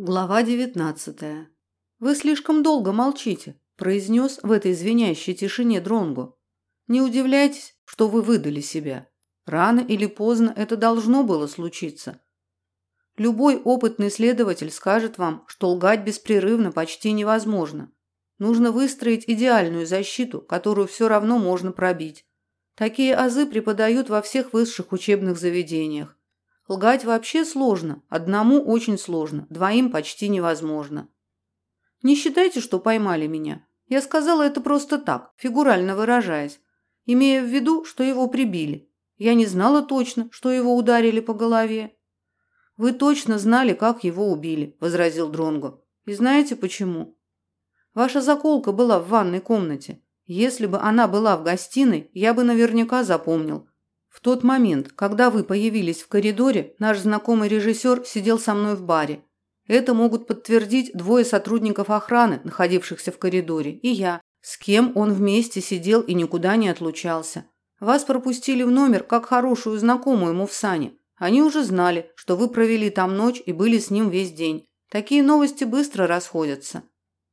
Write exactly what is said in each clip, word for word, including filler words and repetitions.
Глава девятнадцатая. «Вы слишком долго молчите», – произнес в этой звенящей тишине Дронго. «Не удивляйтесь, что вы выдали себя. Рано или поздно это должно было случиться. Любой опытный следователь скажет вам, что лгать беспрерывно почти невозможно. Нужно выстроить идеальную защиту, которую все равно можно пробить. Такие азы преподают во всех высших учебных заведениях. Лгать вообще сложно, одному очень сложно, двоим почти невозможно. Не считайте, что поймали меня. Я сказала это просто так, фигурально выражаясь, имея в виду, что его прибили. Я не знала точно, что его ударили по голове». «Вы точно знали, как его убили», – возразил Дронго. «И знаете почему? Ваша заколка была в ванной комнате. Если бы она была в гостиной, я бы наверняка запомнил. В тот момент, когда вы появились в коридоре, наш знакомый режиссер сидел со мной в баре. Это могут подтвердить двое сотрудников охраны, находившихся в коридоре, и я, с кем он вместе сидел и никуда не отлучался. Вас пропустили в номер как хорошую знакомую ему в сане. Они уже знали, что вы провели там ночь и были с ним весь день. Такие новости быстро расходятся.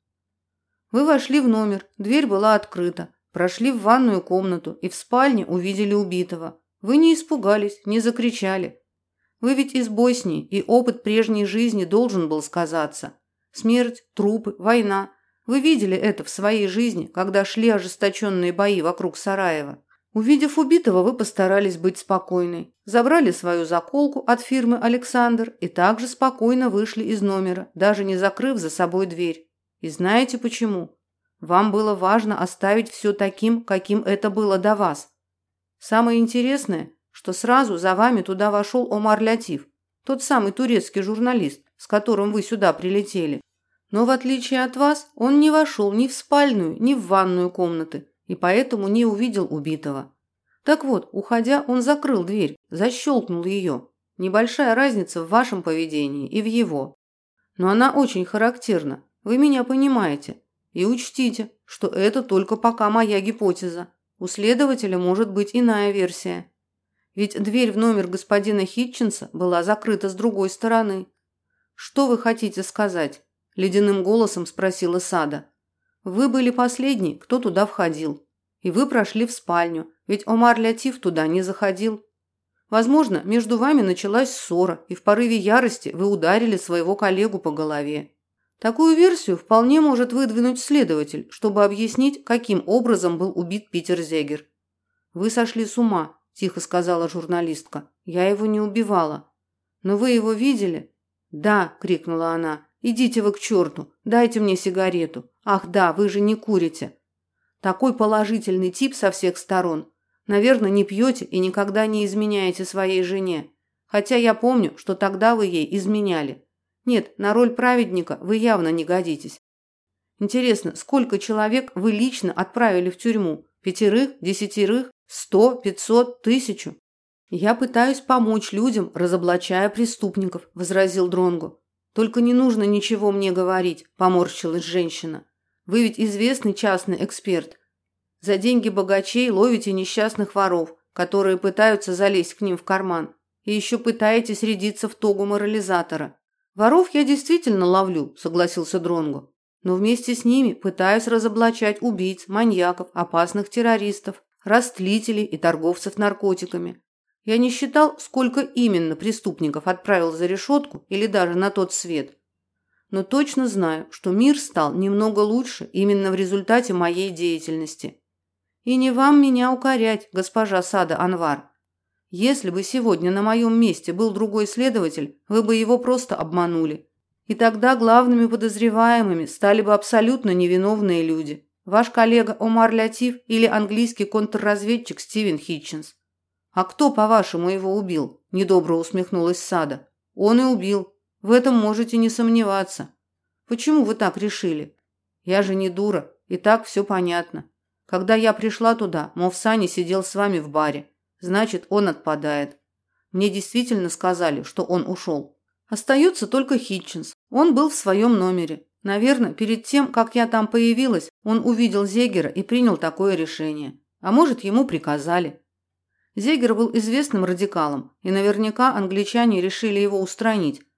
Вы вошли в номер, дверь была открыта, прошли в ванную комнату и в спальне увидели убитого. Вы не испугались, не закричали. Вы ведь из Боснии, и опыт прежней жизни должен был сказаться. Смерть, трупы, война. Вы видели это в своей жизни, когда шли ожесточенные бои вокруг Сараева. Увидев убитого, вы постарались быть спокойной. Забрали свою заколку от фирмы «Александр» и также спокойно вышли из номера, даже не закрыв за собой дверь. И знаете почему? Вам было важно оставить все таким, каким это было до вас. Самое интересное, что сразу за вами туда вошел Омар Лятиф, тот самый турецкий журналист, с которым вы сюда прилетели. Но в отличие от вас, он не вошел ни в спальную, ни в ванную комнаты, и поэтому не увидел убитого. Так вот, уходя, он закрыл дверь, защелкнул ее. Небольшая разница в вашем поведении и в его. Но она очень характерна, вы меня понимаете. И учтите, что это только пока моя гипотеза. У следователя может быть иная версия. Ведь дверь в номер господина Хитчинса была закрыта с другой стороны. «Что вы хотите сказать?» – ледяным голосом спросила Сада. «Вы были последний, кто туда входил. И вы прошли в спальню, ведь Омар Лятиф туда не заходил. Возможно, между вами началась ссора, и в порыве ярости вы ударили своего коллегу по голове. Такую версию вполне может выдвинуть следователь, чтобы объяснить, каким образом был убит Питер Зегер». «Вы сошли с ума», – тихо сказала журналистка. «Я его не убивала». «Но вы его видели?» «Да», – крикнула она. «Идите вы к черту, дайте мне сигарету. Ах да, вы же не курите». Такой положительный тип со всех сторон. Наверное, не пьете и никогда не изменяете своей жене. Хотя я помню, что тогда вы ей изменяли. Нет, на роль праведника вы явно не годитесь. Интересно, сколько человек вы лично отправили в тюрьму? Пятерых, десятерых, сто, пятьсот, тысячу? «Я пытаюсь помочь людям, разоблачая преступников», – возразил Дронго. «Только не нужно ничего мне говорить», – поморщилась женщина. «Вы ведь известный частный эксперт. За деньги богачей ловите несчастных воров, которые пытаются залезть к ним в карман, и еще пытаетесь рядиться в тогу морализатора». «Воров я действительно ловлю», – согласился Дронго. «Но вместе с ними пытаюсь разоблачать убийц, маньяков, опасных террористов, растлителей и торговцев наркотиками. Я не считал, сколько именно преступников отправил за решетку или даже на тот свет. Но точно знаю, что мир стал немного лучше именно в результате моей деятельности. И не вам меня укорять, госпожа Сада Анвар. Если бы сегодня на моем месте был другой следователь, вы бы его просто обманули. И тогда главными подозреваемыми стали бы абсолютно невиновные люди. Ваш коллега Омар Лятиф или английский контрразведчик Стивен Хитчинс. «А кто, по-вашему, его убил?» – недобро усмехнулась Сада. «Он и убил. В этом можете не сомневаться. Почему вы так решили? Я же не дура, и так все понятно. Когда я пришла туда, Мовсани сидел с вами в баре. Значит, он отпадает. Мне действительно сказали, что он ушел. Остается только Хитчинс. Он был в своем номере. Наверное, перед тем, как я там появилась, он увидел Зегера и принял такое решение. А может, ему приказали. Зегер был известным радикалом, и наверняка англичане решили его устранить,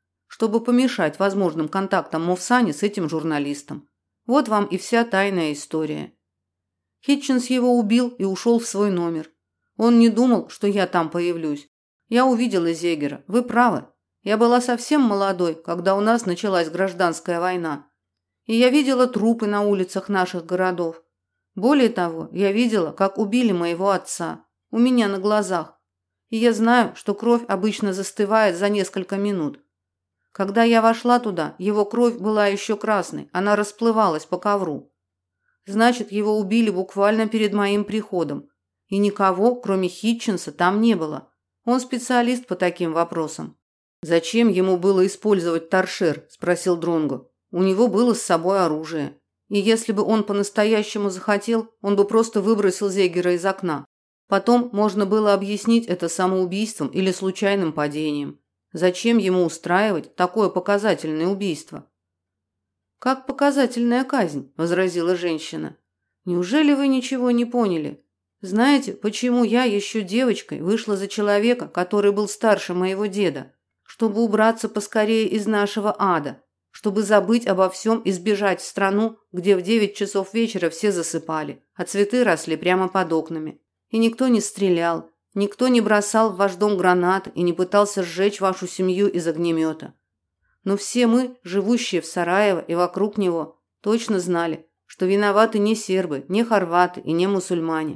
чтобы помешать возможным контактам Мовсани с этим журналистом. Вот вам и вся тайная история. Хитчинс его убил и ушел в свой номер. Он не думал, что я там появлюсь. Я увидела Зегера. Вы правы. Я была совсем молодой, когда у нас началась гражданская война. И я видела трупы на улицах наших городов. Более того, я видела, как убили моего отца. У меня на глазах. И я знаю, что кровь обычно застывает за несколько минут. Когда я вошла туда, его кровь была еще красной, она расплывалась по ковру. Значит, его убили буквально перед моим приходом. И никого, кроме Хитчинса, там не было. Он специалист по таким вопросам. «Зачем ему было использовать торшер?» – спросил Дронго. «У него было с собой оружие. И если бы он по-настоящему захотел, он бы просто выбросил Зегера из окна. Потом можно было объяснить это самоубийством или случайным падением. Зачем ему устраивать такое показательное убийство?» «Как показательная казнь», – возразила женщина. «Неужели вы ничего не поняли? Знаете, почему я еще девочкой вышла за человека, который был старше моего деда? Чтобы убраться поскорее из нашего ада, чтобы забыть обо всем и сбежать в страну, где в девять часов вечера все засыпали, а цветы росли прямо под окнами. И никто не стрелял, никто не бросал в ваш дом гранат и не пытался сжечь вашу семью из огнемета. Но все мы, живущие в Сараево и вокруг него, точно знали, что виноваты не сербы, не хорваты и не мусульмане.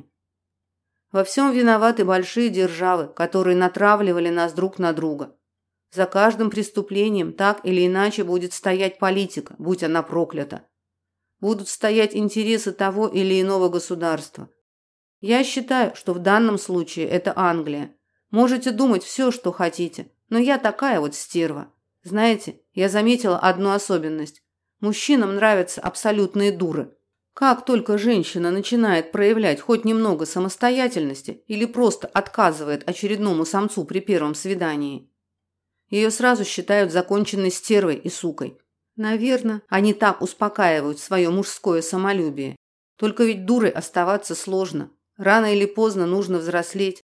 Во всем виноваты большие державы, которые натравливали нас друг на друга. За каждым преступлением так или иначе будет стоять политика, будь она проклята. Будут стоять интересы того или иного государства. Я считаю, что в данном случае это Англия. Можете думать все, что хотите, но я такая вот стерва. Знаете, я заметила одну особенность. Мужчинам нравятся абсолютные дуры. Как только женщина начинает проявлять хоть немного самостоятельности или просто отказывает очередному самцу при первом свидании, ее сразу считают законченной стервой и сукой. Наверное, они так успокаивают свое мужское самолюбие. Только ведь дурой оставаться сложно. Рано или поздно нужно взрослеть.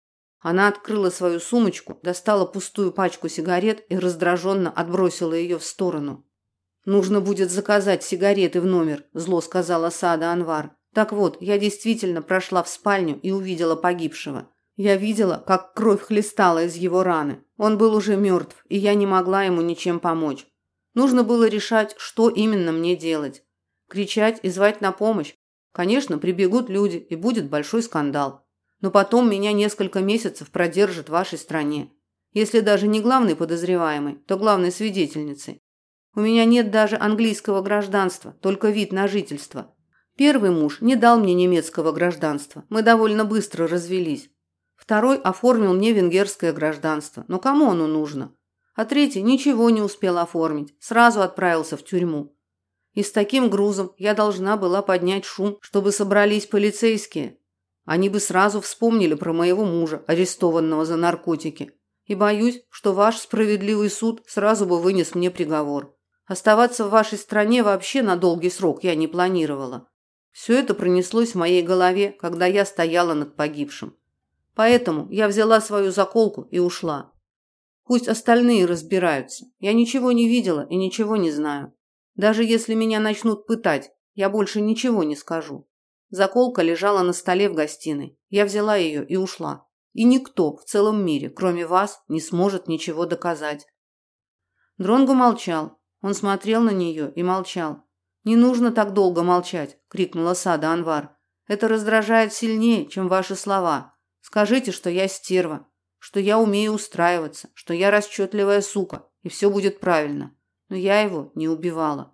Она открыла свою сумочку, достала пустую пачку сигарет и раздраженно отбросила ее в сторону. «Нужно будет заказать сигареты в номер», – зло сказала Саада Анвар. «Так вот, я действительно прошла в спальню и увидела погибшего. Я видела, как кровь хлестала из его раны. Он был уже мертв, и я не могла ему ничем помочь. Нужно было решать, что именно мне делать. Кричать и звать на помощь. Конечно, прибегут люди, и будет большой скандал. Но потом меня несколько месяцев продержат в вашей стране. Если даже не главной подозреваемой, то главной свидетельницей. У меня нет даже английского гражданства, только вид на жительство. Первый муж не дал мне немецкого гражданства. Мы довольно быстро развелись. Второй оформил мне венгерское гражданство. Но кому оно нужно? А третий ничего не успел оформить. Сразу отправился в тюрьму. И с таким грузом я должна была поднять шум, чтобы собрались полицейские. Они бы сразу вспомнили про моего мужа, арестованного за наркотики. И боюсь, что ваш справедливый суд сразу бы вынес мне приговор. Оставаться в вашей стране вообще на долгий срок я не планировала. Все это пронеслось в моей голове, когда я стояла над погибшим. Поэтому я взяла свою заколку и ушла. Пусть остальные разбираются. Я ничего не видела и ничего не знаю. Даже если меня начнут пытать, я больше ничего не скажу. Заколка лежала на столе в гостиной. Я взяла ее и ушла. И никто в целом мире, кроме вас, не сможет ничего доказать. Дронго молчал. Он смотрел на нее и молчал. «Не нужно так долго молчать», – крикнула Саада Анвар. «Это раздражает сильнее, чем ваши слова. Скажите, что я стерва, что я умею устраиваться, что я расчетливая сука, и все будет правильно. Но я его не убивала».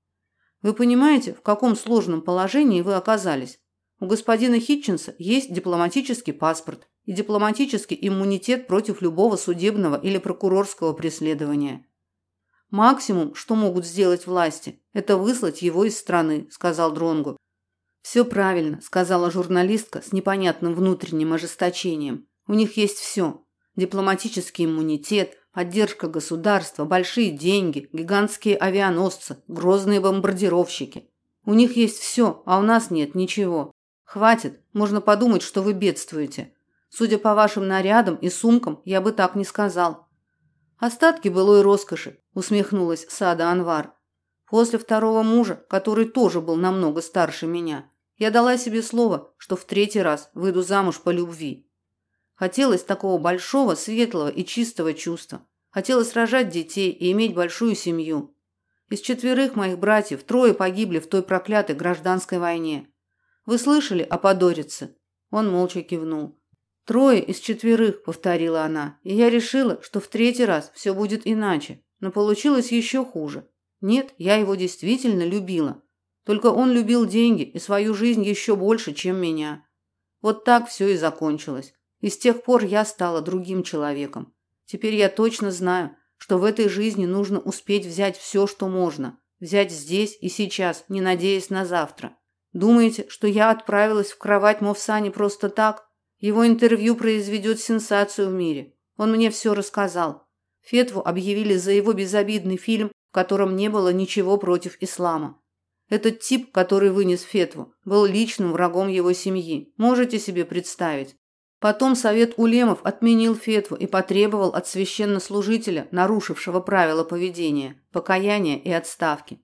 Вы понимаете, в каком сложном положении вы оказались? У господина Хитчинса есть дипломатический паспорт и дипломатический иммунитет против любого судебного или прокурорского преследования. Максимум, что могут сделать власти, это выслать его из страны, сказал Дронго. Все правильно, сказала журналистка с непонятным внутренним ожесточением. У них есть все. Дипломатический иммунитет, поддержка государства, большие деньги, гигантские авианосцы, грозные бомбардировщики. У них есть все, а у нас нет ничего. Хватит, можно подумать, что вы бедствуете. Судя по вашим нарядам и сумкам, я бы так не сказал. Остатки былой роскоши, усмехнулась Саада Анвар. После второго мужа, который тоже был намного старше меня, я дала себе слово, что в третий раз выйду замуж по любви. Хотелось такого большого, светлого и чистого чувства. Хотелось рожать детей и иметь большую семью. Из четверых моих братьев трое погибли в той проклятой гражданской войне. Вы слышали о Подорице? Он молча кивнул. Трое из четверых, повторила она, и я решила, что в третий раз все будет иначе, но получилось еще хуже. Нет, я его действительно любила. Только он любил деньги и свою жизнь еще больше, чем меня. Вот так все и закончилось. И с тех пор я стала другим человеком. Теперь я точно знаю, что в этой жизни нужно успеть взять все, что можно. Взять здесь и сейчас, не надеясь на завтра. Думаете, что я отправилась в кровать Мовсани просто так? Его интервью произведет сенсацию в мире. Он мне все рассказал. Фетву объявили за его безобидный фильм, в котором не было ничего против ислама. Этот тип, который вынес фетву, был личным врагом его семьи. Можете себе представить? Потом совет улемов отменил фетву и потребовал от священнослужителя, нарушившего правила поведения, покаяния и отставки.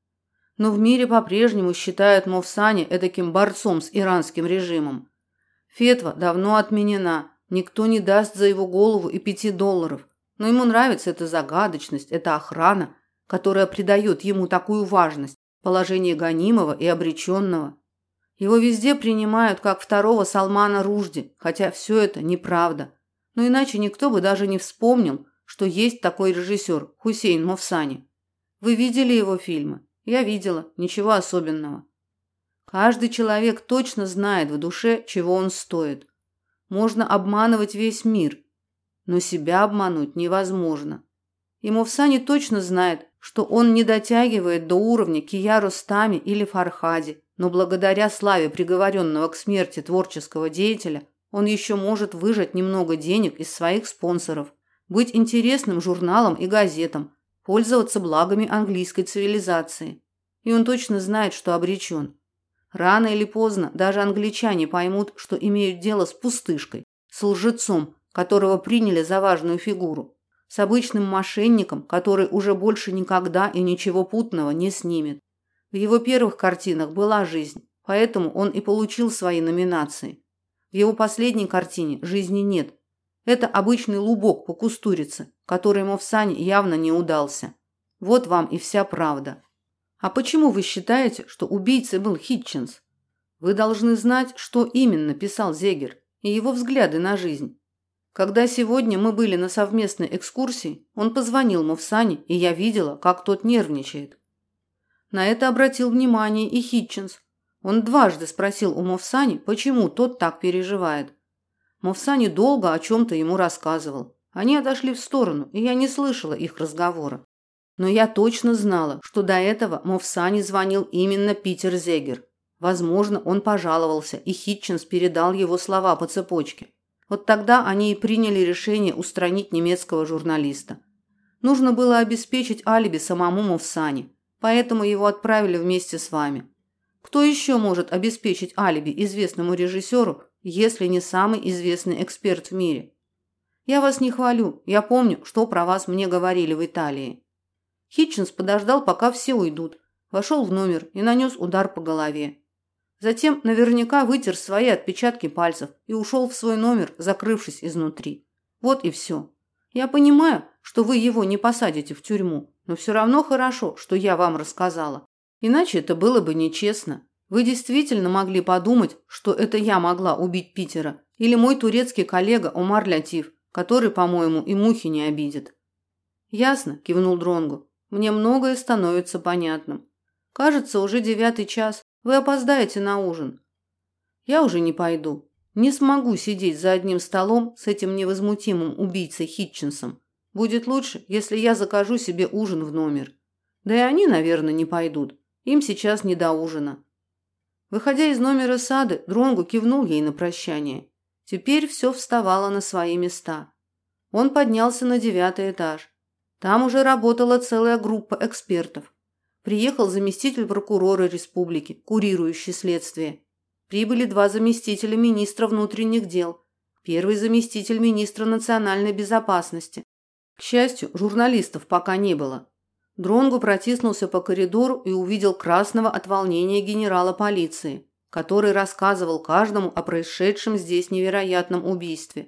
Но в мире по-прежнему считают Мовсани эдаким борцом с иранским режимом. Фетва давно отменена, никто не даст за его голову и пяти долларов. Но ему нравится эта загадочность, эта охрана, которая придает ему такую важность, положение гонимого и обреченного. Его везде принимают как второго Салмана Ружди, хотя все это неправда. Но иначе никто бы даже не вспомнил, что есть такой режиссер Хусейн Мовсани. Вы видели его фильмы? Я видела, ничего особенного. Каждый человек точно знает в душе, чего он стоит. Можно обманывать весь мир, но себя обмануть невозможно. И Мовсани точно знает, что он не дотягивает до уровня Киаростами или Фархади, но благодаря славе приговоренного к смерти творческого деятеля он еще может выжать немного денег из своих спонсоров, быть интересным журналам и газетам, пользоваться благами английской цивилизации. И он точно знает, что обречен. Рано или поздно даже англичане поймут, что имеют дело с пустышкой, с лжецом, которого приняли за важную фигуру, с обычным мошенником, который уже больше никогда и ничего путного не снимет. В его первых картинах была жизнь, поэтому он и получил свои номинации. В его последней картине жизни нет. Это обычный лубок по кустурице, который Мовсани явно не удался. Вот вам и вся правда. А почему вы считаете, что убийцей был Хитчинс? Вы должны знать, что именно писал Зегер и его взгляды на жизнь. Когда сегодня мы были на совместной экскурсии, он позвонил Мовсани, и я видела, как тот нервничает. На это обратил внимание и Хитчинс. Он дважды спросил у Мовсани, почему тот так переживает. Мовсани долго о чем-то ему рассказывал. Они отошли в сторону, и я не слышала их разговора. Но я точно знала, что до этого Мовсани звонил именно Питер Зегер. Возможно, он пожаловался, и Хитчинс передал его слова по цепочке. Вот тогда они и приняли решение устранить немецкого журналиста. Нужно было обеспечить алиби самому Мовсани, поэтому его отправили вместе с вами. Кто еще может обеспечить алиби известному режиссеру, если не самый известный эксперт в мире? Я вас не хвалю, я помню, что про вас мне говорили в Италии. Хитчинс подождал, пока все уйдут, вошел в номер и нанес удар по голове. Затем наверняка вытер свои отпечатки пальцев и ушел в свой номер, закрывшись изнутри. Вот и все. Я понимаю, что вы его не посадите в тюрьму, но все равно хорошо, что я вам рассказала. Иначе это было бы нечестно. Вы действительно могли подумать, что это я могла убить Питера, или мой турецкий коллега Омар Лятиф, который, по-моему, и мухи не обидит. Ясно, кивнул Дронгу. Мне многое становится понятным. Кажется, уже девятый час. Вы опоздаете на ужин. Я уже не пойду. Не смогу сидеть за одним столом с этим невозмутимым убийцей Хитчинсом. Будет лучше, если я закажу себе ужин в номер. Да и они, наверное, не пойдут. Им сейчас не до ужина. Выходя из номера Сады, Дронгу кивнул ей на прощание. Теперь все вставало на свои места. Он поднялся на девятый этаж. Там уже работала целая группа экспертов. Приехал заместитель прокурора республики, курирующий следствие. Прибыли два заместителя министра внутренних дел, первый заместитель министра национальной безопасности, К счастью, журналистов пока не было. Дронгу протиснулся по коридору и увидел красного от волнения генерала полиции, который рассказывал каждому о происшедшем здесь невероятном убийстве.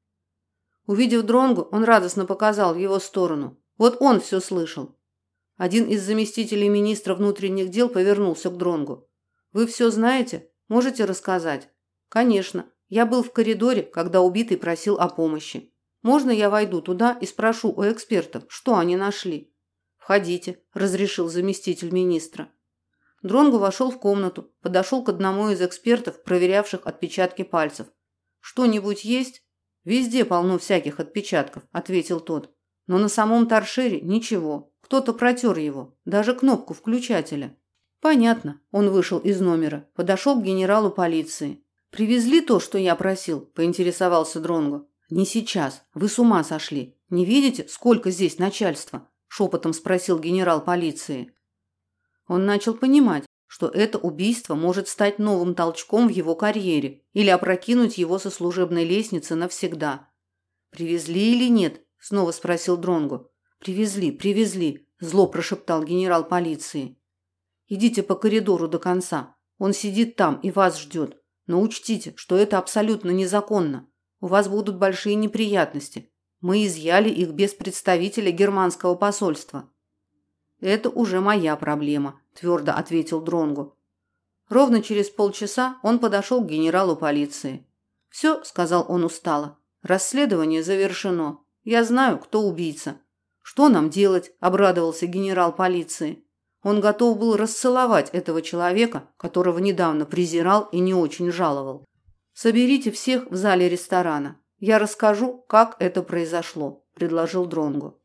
Увидев Дронгу, он радостно показал в его сторону. Вот он все слышал. Один из заместителей министра внутренних дел повернулся к Дронгу. «Вы все знаете? Можете рассказать?» «Конечно. Я был в коридоре, когда убитый просил о помощи. Можно я войду туда и спрошу у экспертов, что они нашли?» «Входите», – разрешил заместитель министра. Дронгу вошел в комнату, подошел к одному из экспертов, проверявших отпечатки пальцев. «Что-нибудь есть?» «Везде полно всяких отпечатков», – ответил тот. «Но на самом торшере ничего. Кто-то протер его, даже кнопку включателя». «Понятно». Он вышел из номера, подошел к генералу полиции. «Привезли то, что я просил?» – поинтересовался Дронгу. «Не сейчас. Вы с ума сошли. Не видите, сколько здесь начальства?» – шепотом спросил генерал полиции. Он начал понимать, что это убийство может стать новым толчком в его карьере или опрокинуть его со служебной лестницы навсегда. «Привезли или нет?» – снова спросил Дронгу. «Привезли, привезли», – зло прошептал генерал полиции. «Идите по коридору до конца. Он сидит там и вас ждет. Но учтите, что это абсолютно незаконно. У вас будут большие неприятности. Мы изъяли их без представителя германского посольства». «Это уже моя проблема», – твердо ответил Дронгу. Ровно через полчаса он подошел к генералу полиции. «Все», – сказал он устало, – «расследование завершено. Я знаю, кто убийца». «Что нам делать?» – обрадовался генерал полиции. Он готов был расцеловать этого человека, которого недавно презирал и не очень жаловал. «Соберите всех в зале ресторана. Я расскажу, как это произошло», – предложил Дронгу.